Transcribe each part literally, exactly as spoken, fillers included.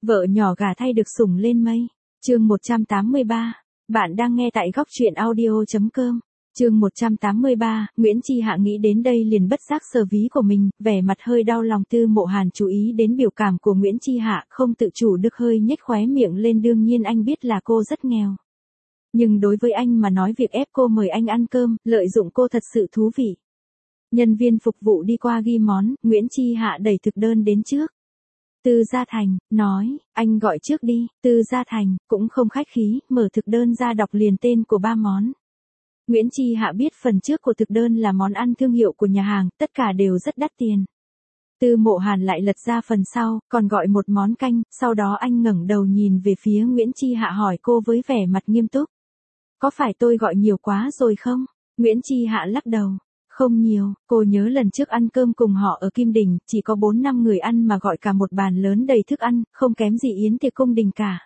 Vợ nhỏ gả thay được sủng lên mây. Chương một trăm tám mươi ba. Bạn đang nghe tại góc truyện audio chấm com. Chương một trăm tám mươi ba, Nguyễn Chi Hạ nghĩ đến đây liền bất giác sờ ví của mình, vẻ mặt hơi đau lòng. Tư Mộ Hàn chú ý đến biểu cảm của Nguyễn Chi Hạ, không tự chủ được hơi nhếch khóe miệng lên. Đương nhiên anh biết là cô rất nghèo. Nhưng đối với anh mà nói việc ép cô mời anh ăn cơm, lợi dụng cô thật sự thú vị. Nhân viên phục vụ đi qua ghi món, Nguyễn Chi Hạ đẩy thực đơn đến trước. Tư Gia Thành, nói, anh gọi trước đi. Tư Gia Thành, cũng không khách khí, mở thực đơn ra đọc liền tên của ba món. Nguyễn Chi Hạ biết phần trước của thực đơn là món ăn thương hiệu của nhà hàng, tất cả đều rất đắt tiền. Tư Mộ Hàn lại lật ra phần sau, còn gọi một món canh, sau đó anh ngẩng đầu nhìn về phía Nguyễn Chi Hạ hỏi cô với vẻ mặt nghiêm túc. Có phải tôi gọi nhiều quá rồi không? Nguyễn Chi Hạ lắc đầu. Không nhiều, cô nhớ lần trước ăn cơm cùng họ ở Kim Đình, chỉ có bốn năm người ăn mà gọi cả một bàn lớn đầy thức ăn, không kém gì yến tiệc cung đình cả.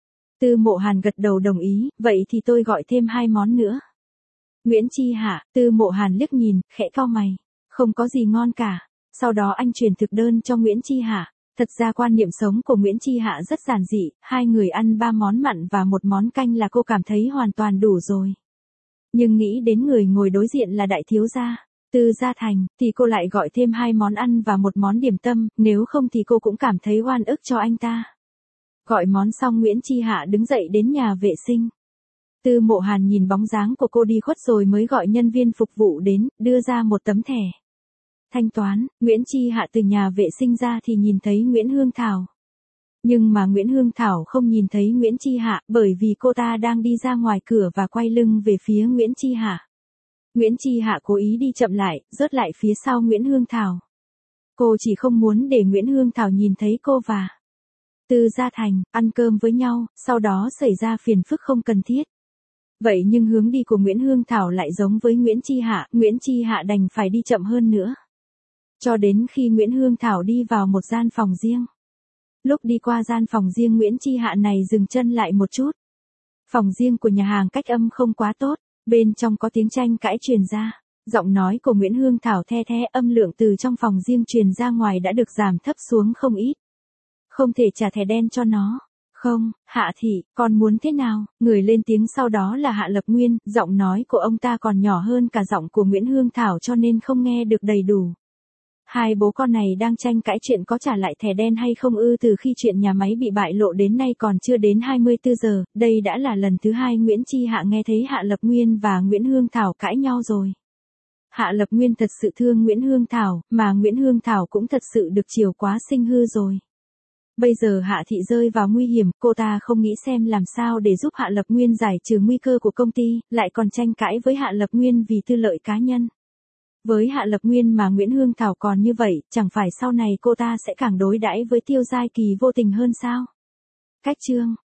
Tư Mộ Hàn gật đầu đồng ý, vậy thì tôi gọi thêm hai món nữa. Nguyễn Chi Hạ, Tư Mộ Hàn liếc nhìn, khẽ cau mày. Không có gì ngon cả. Sau đó anh truyền thực đơn cho Nguyễn Chi Hạ. Thật ra quan niệm sống của Nguyễn Chi Hạ rất giản dị, hai người ăn ba món mặn và một món canh là cô cảm thấy hoàn toàn đủ rồi. Nhưng nghĩ đến người ngồi đối diện là đại thiếu gia, Tư Gia Thành, thì cô lại gọi thêm hai món ăn và một món điểm tâm, nếu không thì cô cũng cảm thấy oan ức cho anh ta. Gọi món xong Nguyễn Chi Hạ đứng dậy đến nhà vệ sinh. Tư Mộ Hàn nhìn bóng dáng của cô đi khuất rồi mới gọi nhân viên phục vụ đến, đưa ra một tấm thẻ. Thanh toán, Nguyễn Chi Hạ từ nhà vệ sinh ra thì nhìn thấy Nguyễn Hương Thảo. Nhưng mà Nguyễn Hương Thảo không nhìn thấy Nguyễn Chi Hạ bởi vì cô ta đang đi ra ngoài cửa và quay lưng về phía Nguyễn Chi Hạ. Nguyễn Chi Hạ cố ý đi chậm lại, rớt lại phía sau Nguyễn Hương Thảo. Cô chỉ không muốn để Nguyễn Hương Thảo nhìn thấy cô và Tư Gia Thành ăn cơm với nhau, sau đó xảy ra phiền phức không cần thiết. Vậy nhưng hướng đi của Nguyễn Hương Thảo lại giống với Nguyễn Chi Hạ, Nguyễn Chi Hạ đành phải đi chậm hơn nữa. Cho đến khi Nguyễn Hương Thảo đi vào một gian phòng riêng. Lúc đi qua gian phòng riêng Nguyễn Chi Hạ này dừng chân lại một chút. Phòng riêng của nhà hàng cách âm không quá tốt, bên trong có tiếng tranh cãi truyền ra. Giọng nói của Nguyễn Hương Thảo the thé, âm lượng từ trong phòng riêng truyền ra ngoài đã được giảm thấp xuống không ít. Không thể trả thẻ đen cho nó. Không, Hạ thị, con muốn thế nào? Người lên tiếng sau đó là Hạ Lập Nguyên, giọng nói của ông ta còn nhỏ hơn cả giọng của Nguyễn Hương Thảo cho nên không nghe được đầy đủ. Hai bố con này đang tranh cãi chuyện có trả lại thẻ đen hay không ư. Từ khi chuyện nhà máy bị bại lộ đến nay còn chưa đến hai mươi tư giờ, đây đã là lần thứ hai Nguyễn Chi Hạ nghe thấy Hạ Lập Nguyên và Nguyễn Hương Thảo cãi nhau rồi. Hạ Lập Nguyên thật sự thương Nguyễn Hương Thảo, mà Nguyễn Hương Thảo cũng thật sự được chiều quá sinh hư rồi. Bây giờ Hạ thị rơi vào nguy hiểm, cô ta không nghĩ xem làm sao để giúp Hạ Lập Nguyên giải trừ nguy cơ của công ty, lại còn tranh cãi với Hạ Lập Nguyên vì tư lợi cá nhân. Với Hạ Lập Nguyên mà Nguyễn Hương Thảo còn như vậy, chẳng phải sau này cô ta sẽ càng đối đãi với Tiêu Giai Kỳ vô tình hơn sao? Cách chương